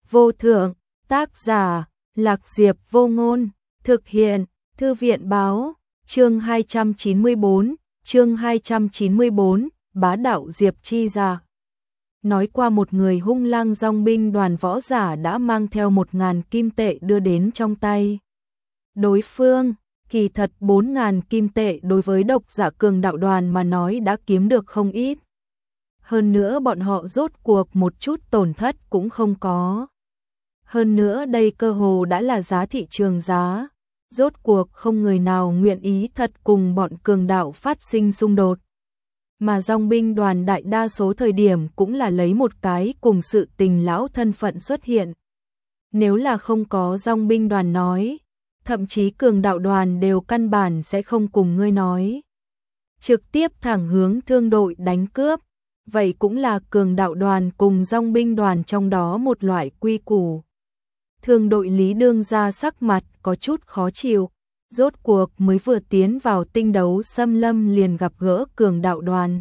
vô thượng, tác giả, Lạc Diệp Vô Ngôn, thực hiện, Thư viện báo, chương 294, bá đạo Diệp Chi Dạ. Nói qua một người hung lang dòng binh đoàn võ giả đã mang theo 1.000 kim tệ đưa đến trong tay đối phương. Kỳ thật 4.000 kim tệ đối với độc giả cường đạo đoàn mà nói đã kiếm được không ít. Hơn nữa bọn họ rốt cuộc một chút tổn thất cũng không có. Hơn nữa đây cơ hồ đã là giá thị trường giá. Rốt cuộc không người nào nguyện ý thật cùng bọn cường đạo phát sinh xung đột. Mà dòng binh đoàn đại đa số thời điểm cũng là lấy một cái cùng sự tình lão thân phận xuất hiện. Nếu là không có dòng binh đoàn nói, thậm chí cường đạo đoàn đều căn bản sẽ không cùng ngươi nói. Trực tiếp thẳng hướng thương đội đánh cướp, vậy cũng là cường đạo đoàn cùng dòng binh đoàn trong đó một loại quy củ. Thương đội Lý Đương Gia sắc mặt có chút khó chịu, rốt cuộc mới vừa tiến vào tinh đấu xâm lâm liền gặp gỡ cường đạo đoàn.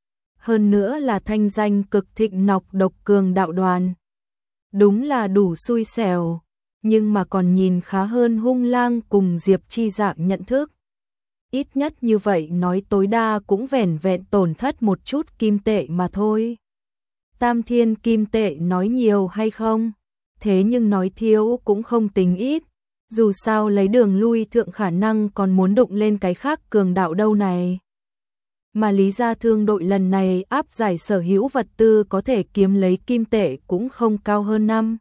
Hơn nữa là thanh danh cực thịnh nọc độc cường đạo đoàn. Đúng là đủ xui xẻo, nhưng mà còn nhìn khá hơn hung lang cùng Diệp Chi Dạ nhận thức. Ít nhất như vậy nói tối đa cũng vẻn vẹn tổn thất một chút kim tệ mà thôi. Tam thiên kim tệ nói nhiều hay không? Thế nhưng nói thiếu cũng không tính ít. Dù sao lấy đường lui thượng khả năng còn muốn đụng lên cái khác cường đạo đâu này. Mà Lý gia thương đội lần này áp giải sở hữu vật tư có thể kiếm lấy kim tệ cũng không cao hơn 5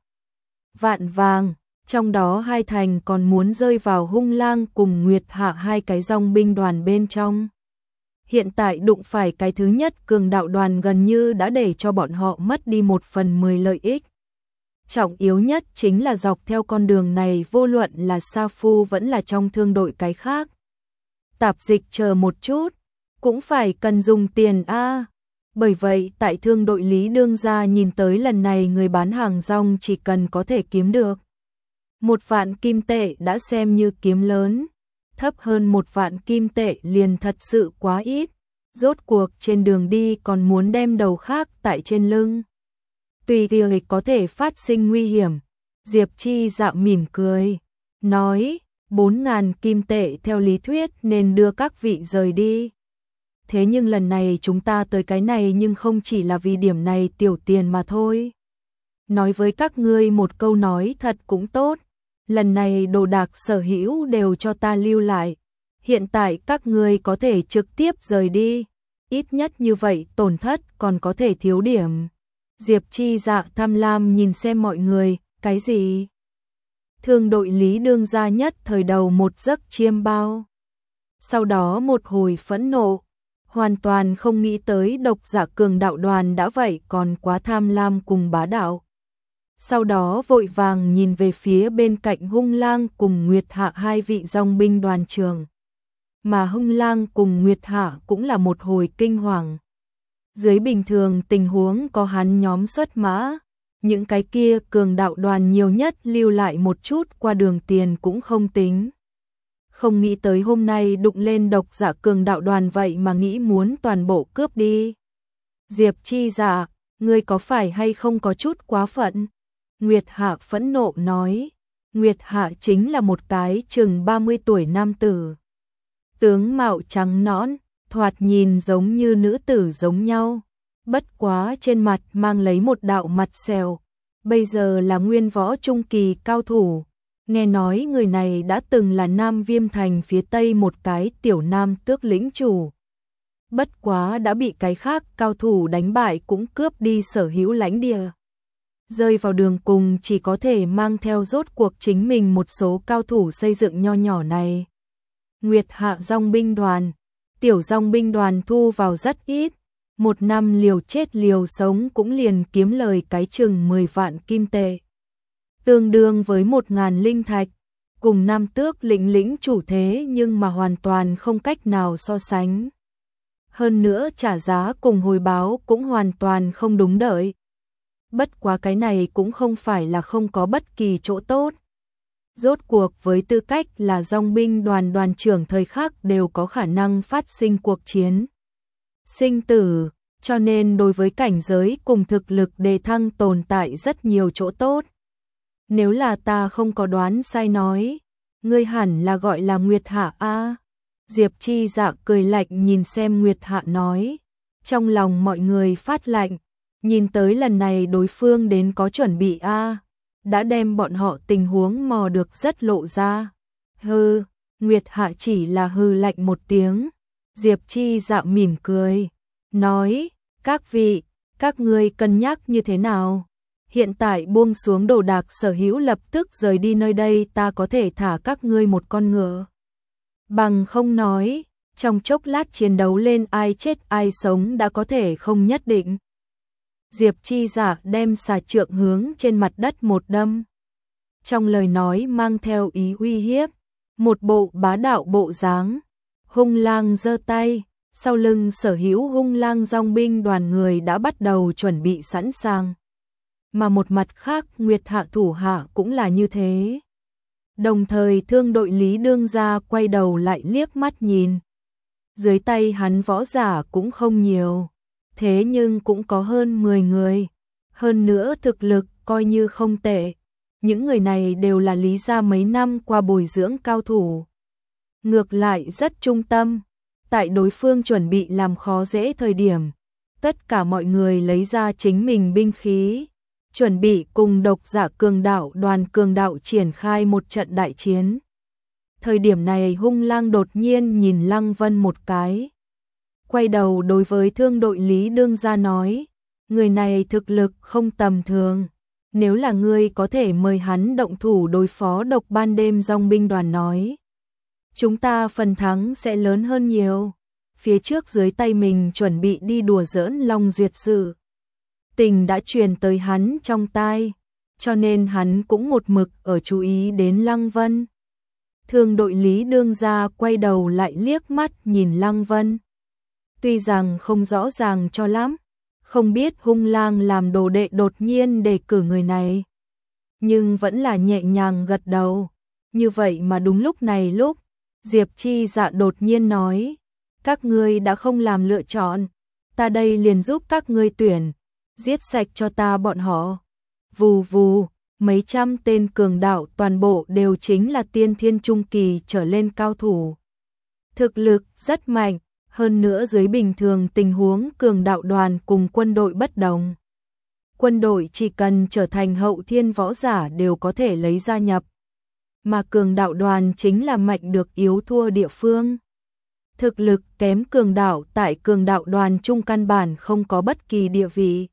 vạn vàng. Trong đó 2 thành còn muốn rơi vào hung lang cùng Nguyệt Hạ 2 cái dòng binh đoàn bên trong. Hiện tại đụng phải cái thứ nhất cường đạo đoàn gần như đã để cho bọn họ mất đi 1/10 lợi ích. Trọng yếu nhất chính là dọc theo con đường này vô luận là Sa Phu vẫn là trong thương đội cái khác. Tạp dịch chờ một chút, cũng phải cần dùng tiền a. Bởi vậy tại thương đội Lý Đương Gia nhìn tới lần này người bán hàng rong chỉ cần có thể kiếm được 1 vạn kim tệ đã xem như kiếm lớn, thấp hơn 1 vạn kim tệ liền thật sự quá ít, rốt cuộc trên đường đi còn muốn đem đầu khác tại trên lưng. Tùy tiệc có thể phát sinh nguy hiểm, Diệp Chi Dạ mỉm cười, nói 4.000 kim tệ theo lý thuyết nên đưa các vị rời đi. Thế nhưng lần này chúng ta tới cái này nhưng không chỉ là vì điểm này tiểu tiền mà thôi. Nói với các ngươi một câu nói thật cũng tốt. Lần này đồ đạc sở hữu đều cho ta lưu lại. Hiện tại các ngươi có thể trực tiếp rời đi. Ít nhất như vậy tổn thất còn có thể thiếu điểm. Diệp Chi Dạ tham lam nhìn xem mọi người, cái gì? Thương đội Lý Đương Gia nhất thời đầu một giấc chiêm bao. Sau đó một hồi phẫn nộ, hoàn toàn không nghĩ tới độc giả cường đạo đoàn đã vậy còn quá tham lam cùng bá đạo. Sau đó vội vàng nhìn về phía bên cạnh hung lang cùng Nguyệt Hạ 2 vị dòng binh đoàn trưởng. Mà hung lang cùng Nguyệt Hạ cũng là một hồi kinh hoàng. Dưới bình thường tình huống có hắn nhóm xuất mã, những cái kia cường đạo đoàn nhiều nhất lưu lại một chút qua đường tiền cũng không tính. Không nghĩ tới hôm nay đụng lên độc giả cường đạo đoàn vậy mà nghĩ muốn toàn bộ cướp đi. Diệp Chi Dạ, ngươi có phải hay không có chút quá phận? Nguyệt Hạ phẫn nộ nói. Nguyệt Hạ chính là một cái chừng 30 tuổi nam tử. Tướng mạo trắng nõn, thoạt nhìn giống như nữ tử giống nhau. Bất quá trên mặt mang lấy một đạo mặt sẹo. Bây giờ là nguyên võ trung kỳ cao thủ. Nghe nói người này đã từng là Nam Viêm Thành phía Tây một cái tiểu nam tước lĩnh chủ. Bất quá đã bị cái khác cao thủ đánh bại cũng cướp đi sở hữu lãnh địa. Rơi vào đường cùng chỉ có thể mang theo rốt cuộc chính mình một số cao thủ xây dựng nho nhỏ này. Nguyệt Hạ dòng binh đoàn, tiểu dòng binh đoàn thu vào rất ít. 1 năm liều chết liều sống cũng liền kiếm lời cái chừng 10 vạn kim tệ. Tương đương với 1.000 linh thạch, cùng nam tước lĩnh chủ thế nhưng mà hoàn toàn không cách nào so sánh. Hơn nữa trả giá cùng hồi báo cũng hoàn toàn không đúng đợi. Bất quá cái này cũng không phải là không có bất kỳ chỗ tốt. Rốt cuộc với tư cách là dòng binh đoàn đoàn trưởng thời khắc đều có khả năng phát sinh cuộc chiến sinh tử, cho nên đối với cảnh giới cùng thực lực đề thăng tồn tại rất nhiều chỗ tốt. Nếu là ta không có đoán sai nói, ngươi hẳn là gọi là Nguyệt Hạ a. Diệp Chi Dạ cười lạnh nhìn xem Nguyệt Hạ nói, trong lòng mọi người phát lạnh, nhìn tới lần này đối phương đến có chuẩn bị a, đã đem bọn họ tình huống mò được rất lộ ra. Hừ, Nguyệt Hạ chỉ là hừ lạnh một tiếng. Diệp Chi Dạ mỉm cười, nói, các vị, các ngươi cân nhắc như thế nào? Hiện tại buông xuống đồ đạc sở hữu lập tức rời đi nơi đây, ta có thể thả các ngươi một con ngựa. Bằng không nói, trong chốc lát chiến đấu lên ai chết ai sống đã có thể không nhất định. Diệp Chi Dạ đem xà trượng hướng trên mặt đất một đâm. Trong lời nói mang theo ý uy hiếp, một bộ bá đạo bộ dáng. Hung lang giơ tay, sau lưng sở hữu hung lang dòng binh đoàn người đã bắt đầu chuẩn bị sẵn sàng. Mà một mặt khác Nguyệt Hạ thủ hạ cũng là như thế. Đồng thời thương đội Lý Đương Gia quay đầu lại liếc mắt nhìn. Dưới tay hắn võ giả cũng không nhiều, thế nhưng cũng có hơn 10 người. Hơn nữa thực lực coi như không tệ. Những người này đều là Lý gia mấy năm qua bồi dưỡng cao thủ. Ngược lại rất trung tâm, tại đối phương chuẩn bị làm khó dễ thời điểm, tất cả mọi người lấy ra chính mình binh khí, chuẩn bị cùng độc giả cường đạo đoàn cường đạo triển khai một trận đại chiến. Thời điểm này hung lang đột nhiên nhìn Lăng Vân một cái, quay đầu đối với thương đội Lý Đương Gia nói, người này thực lực không tầm thường, nếu là ngươi có thể mời hắn động thủ đối phó độc ban đêm dòng binh đoàn nói, chúng ta phần thắng sẽ lớn hơn nhiều. Phía trước dưới tay mình chuẩn bị đi đùa giỡn Long Duyệt sự tình đã truyền tới hắn trong tai, cho nên hắn cũng một mực ở chú ý đến Lăng Vân. Thương đội Lý Đương Gia quay đầu lại liếc mắt nhìn Lăng Vân. Tuy rằng không rõ ràng cho lắm, không biết hung lang làm đồ đệ đột nhiên đề cử người này, nhưng vẫn là nhẹ nhàng gật đầu. Như vậy mà đúng lúc này Diệp Chi Dạ đột nhiên nói, các ngươi đã không làm lựa chọn, ta đây liền giúp các ngươi tuyển, giết sạch cho ta bọn họ. Vù vù, mấy trăm tên cường đạo toàn bộ đều chính là tiên thiên trung kỳ trở lên cao thủ. Thực lực rất mạnh, hơn nữa dưới bình thường tình huống cường đạo đoàn cùng quân đội bất đồng. Quân đội chỉ cần trở thành hậu thiên võ giả đều có thể lấy gia nhập, mà cường đạo đoàn chính là mạnh được yếu thua địa phương. Thực lực kém cường đạo tại cường đạo đoàn trung căn bản không có bất kỳ địa vị.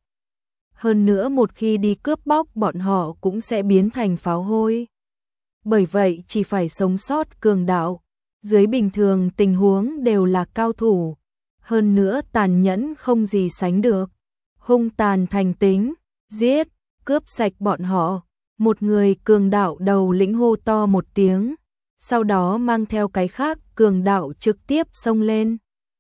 Hơn nữa một khi đi cướp bóc bọn họ cũng sẽ biến thành pháo hôi. Bởi vậy chỉ phải sống sót cường đạo, dưới bình thường tình huống đều là cao thủ. Hơn nữa tàn nhẫn không gì sánh được, hung tàn thành tính, giết, cướp sạch bọn họ. Một người cường đạo đầu lĩnh hô to một tiếng, sau đó mang theo cái khác cường đạo trực tiếp xông lên.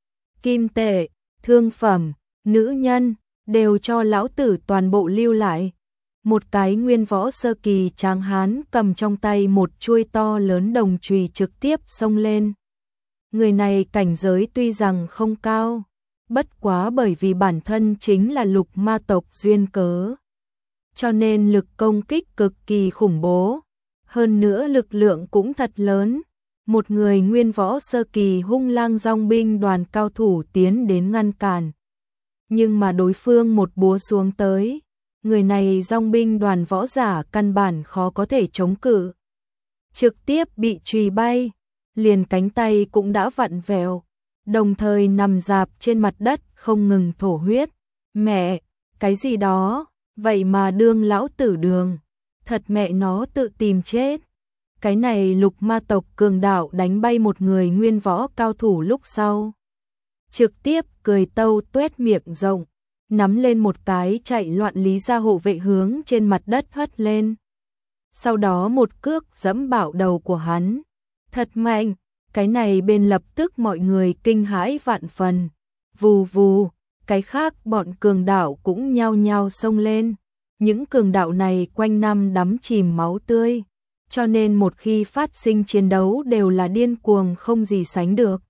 Kim tệ, thương phẩm, nữ nhân, đều cho lão tử toàn bộ lưu lại. Một cái nguyên võ sơ kỳ tráng hán cầm trong tay một chuôi to lớn đồng chùy trực tiếp xông lên. Người này cảnh giới tuy rằng không cao, bất quá bởi vì bản thân chính là lục ma tộc duyên cớ, cho nên lực công kích cực kỳ khủng bố, hơn nữa lực lượng cũng thật lớn. Một người nguyên võ sơ kỳ hung lang dòng binh đoàn cao thủ tiến đến ngăn cản, nhưng mà đối phương một búa xuống tới, người này dòng binh đoàn võ giả căn bản khó có thể chống cự, trực tiếp bị chùy bay, liền cánh tay cũng đã vặn vẹo, đồng thời nằm rạp trên mặt đất không ngừng thổ huyết. Mẹ, cái gì đó, vậy mà đương lão tử đường, thật mẹ nó tự tìm chết. Cái này lục ma tộc cường đạo đánh bay một người nguyên võ cao thủ lúc sau, trực tiếp cười tâu tuét miệng rộng, nắm lên một cái chạy loạn Lý gia hộ vệ hướng trên mặt đất hất lên. Sau đó một cước giẫm bạo đầu của hắn, thật mạnh, cái này bên lập tức mọi người kinh hãi vạn phần. Vù vù, cái khác bọn cường đạo cũng nhao nhao xông lên. Những cường đạo này quanh năm đắm chìm máu tươi, cho nên một khi phát sinh chiến đấu đều là điên cuồng không gì sánh được.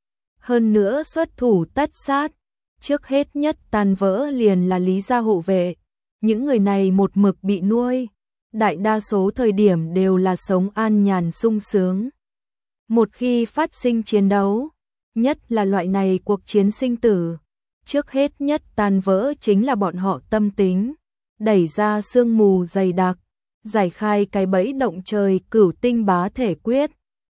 Hơn nữa xuất thủ tất sát, trước hết nhất tan vỡ liền là Lý gia hộ vệ. Những người này một mực bị nuôi, đại đa số thời điểm đều là sống an nhàn sung sướng. Một khi phát sinh chiến đấu, nhất là loại này cuộc chiến sinh tử, trước hết nhất tan vỡ chính là bọn họ tâm tính, đẩy ra sương mù dày đặc, giải khai cái bẫy động trời cửu tinh bá thể quyết,